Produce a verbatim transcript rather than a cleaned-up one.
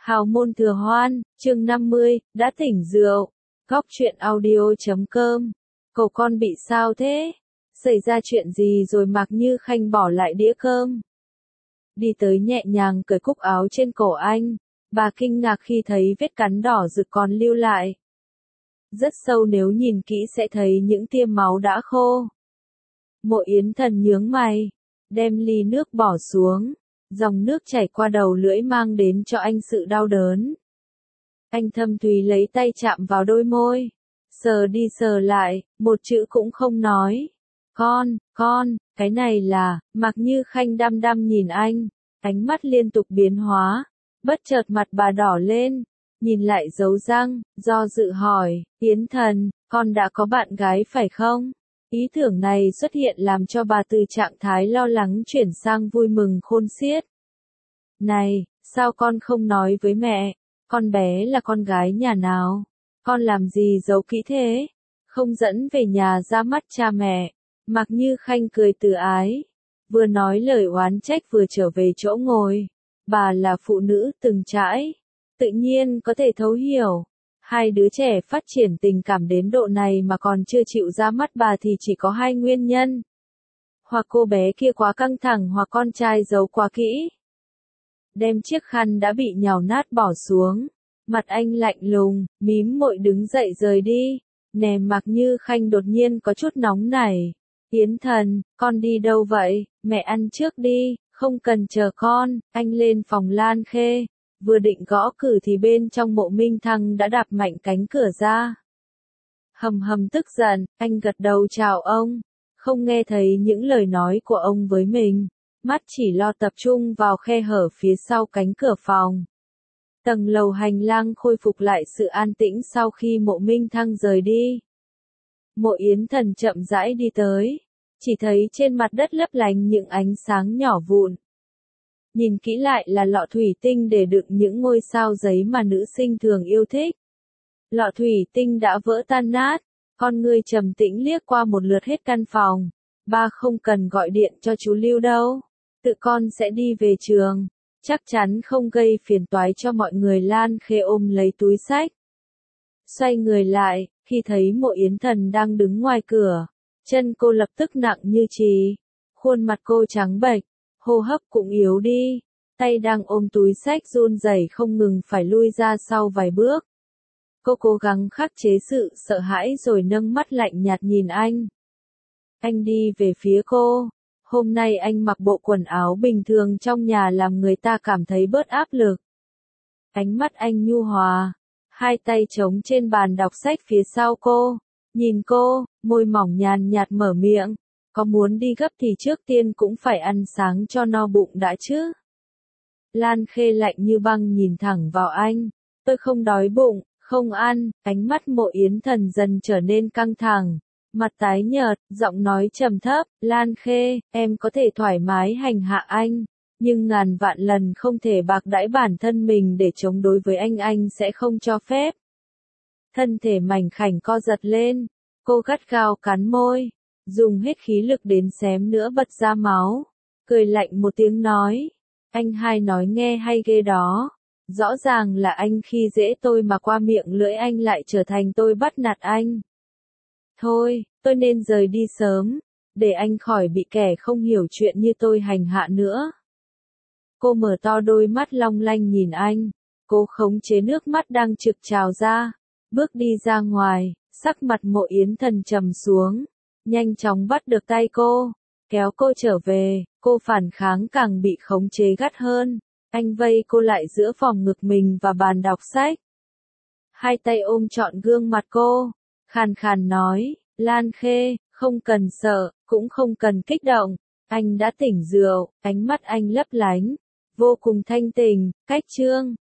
Hào môn thừa hoan, chương năm mươi, đã tỉnh rượu. Góc truyện audio chấm com. Cậu con bị sao thế? Xảy ra chuyện gì rồi Mạc Như Khanh bỏ lại đĩa cơm? Đi tới nhẹ nhàng cởi cúc áo trên cổ anh. Bà kinh ngạc khi thấy vết cắn đỏ rực còn lưu lại. Rất sâu, nếu nhìn kỹ sẽ thấy những tia máu đã khô. Mộ Yến Thần nhướng mày, đem ly nước bỏ xuống. Dòng nước chảy qua đầu lưỡi mang đến cho anh sự đau đớn. Anh thâm thúy lấy tay chạm vào đôi môi. Sờ đi sờ lại, một chữ cũng không nói. Con, con, cái này là, Mạc Như Khanh đăm đăm nhìn anh. Ánh mắt liên tục biến hóa. Bất chợt mặt bà đỏ lên. Nhìn lại dấu răng, do dự hỏi, Yến Thần, con đã có bạn gái phải không? Ý tưởng này xuất hiện làm cho bà từ trạng thái lo lắng chuyển sang vui mừng khôn xiết. Này, sao con không nói với mẹ? Con bé là con gái nhà nào? Con làm gì giấu kỹ thế? Không dẫn về nhà ra mắt cha mẹ. Mạc Như Khanh cười từ ái. Vừa nói lời oán trách vừa trở về chỗ ngồi. Bà là phụ nữ từng trải. Tự nhiên có thể thấu hiểu. Hai đứa trẻ phát triển tình cảm đến độ này mà còn chưa chịu ra mắt bà thì chỉ có hai nguyên nhân. Hoặc cô bé kia quá căng thẳng hoặc con trai giấu quá kỹ. Đem chiếc khăn đã bị nhào nát bỏ xuống. Mặt anh lạnh lùng, mím môi đứng dậy rời đi. Nè, Mạc Như Khanh đột nhiên có chút nóng nảy. Yến Thần, con đi đâu vậy? Mẹ ăn trước đi, không cần chờ con. Anh lên phòng Lan Khê. Vừa định gõ cửa thì bên trong Mộ Minh Thăng đã đạp mạnh cánh cửa ra. Hầm hầm tức giận, anh gật đầu chào ông. Không nghe thấy những lời nói của ông với mình. Mắt chỉ lo tập trung vào khe hở phía sau cánh cửa phòng. Tầng lầu hành lang khôi phục lại sự an tĩnh sau khi Mộ Minh Thăng rời đi. Mộ Yến Thần chậm rãi đi tới. Chỉ thấy trên mặt đất lấp lánh những ánh sáng nhỏ vụn. Nhìn kỹ lại là lọ thủy tinh để đựng những ngôi sao giấy mà nữ sinh thường yêu thích. Lọ thủy tinh đã vỡ tan nát, con người trầm tĩnh liếc qua một lượt hết căn phòng. Ba không cần gọi điện cho chú Lưu đâu, tự con sẽ đi về trường, chắc chắn không gây phiền toái cho mọi người. Lan Khê ôm lấy túi xách. Xoay người lại, khi thấy Mộ Yến Thần đang đứng ngoài cửa, chân cô lập tức nặng như chì, khuôn mặt cô trắng bệch. Hô hấp cũng yếu đi, tay đang ôm túi xách run rẩy không ngừng phải lui ra sau vài bước. Cô cố gắng khắc chế sự sợ hãi rồi nâng mắt lạnh nhạt nhìn anh. Anh đi về phía cô. Hôm nay anh mặc bộ quần áo bình thường trong nhà làm người ta cảm thấy bớt áp lực. Ánh mắt anh nhu hòa, hai tay trống trên bàn đọc sách phía sau cô. Nhìn cô, môi mỏng nhàn nhạt mở miệng. Có muốn đi gấp thì trước tiên cũng phải ăn sáng cho no bụng đã chứ. Lan Khê lạnh như băng nhìn thẳng vào anh. Tôi không đói bụng, không ăn. Ánh mắt Mộ Yến Thần dần trở nên căng thẳng. Mặt tái nhợt, giọng nói trầm thấp. Lan Khê, em có thể thoải mái hành hạ anh. Nhưng ngàn vạn lần không thể bạc đãi bản thân mình để chống đối với anh. Anh sẽ không cho phép. Thân thể mảnh khảnh co giật lên. Cô gắt gao cắn môi. Dùng hết khí lực đến xém nữa bật ra máu. Cười lạnh một tiếng nói. Anh hai nói nghe hay ghê đó. Rõ ràng là anh khi dễ tôi mà qua miệng lưỡi anh lại trở thành tôi bắt nạt anh. Thôi, tôi nên rời đi sớm. Để anh khỏi bị kẻ không hiểu chuyện như tôi hành hạ nữa. Cô mở to đôi mắt long lanh nhìn anh. Cô khống chế nước mắt đang trực trào ra. Bước đi ra ngoài, sắc mặt Mộ Yến Thần trầm xuống. Nhanh chóng bắt được tay cô, kéo cô trở về, cô phản kháng càng bị khống chế gắt hơn. Anh vây cô lại giữa phòng ngực mình và bàn đọc sách. Hai tay ôm trọn gương mặt cô, khàn khàn nói, Lan Khê, không cần sợ, cũng không cần kích động. Anh đã tỉnh rượu, ánh mắt anh lấp lánh, vô cùng thanh tình, cách chương.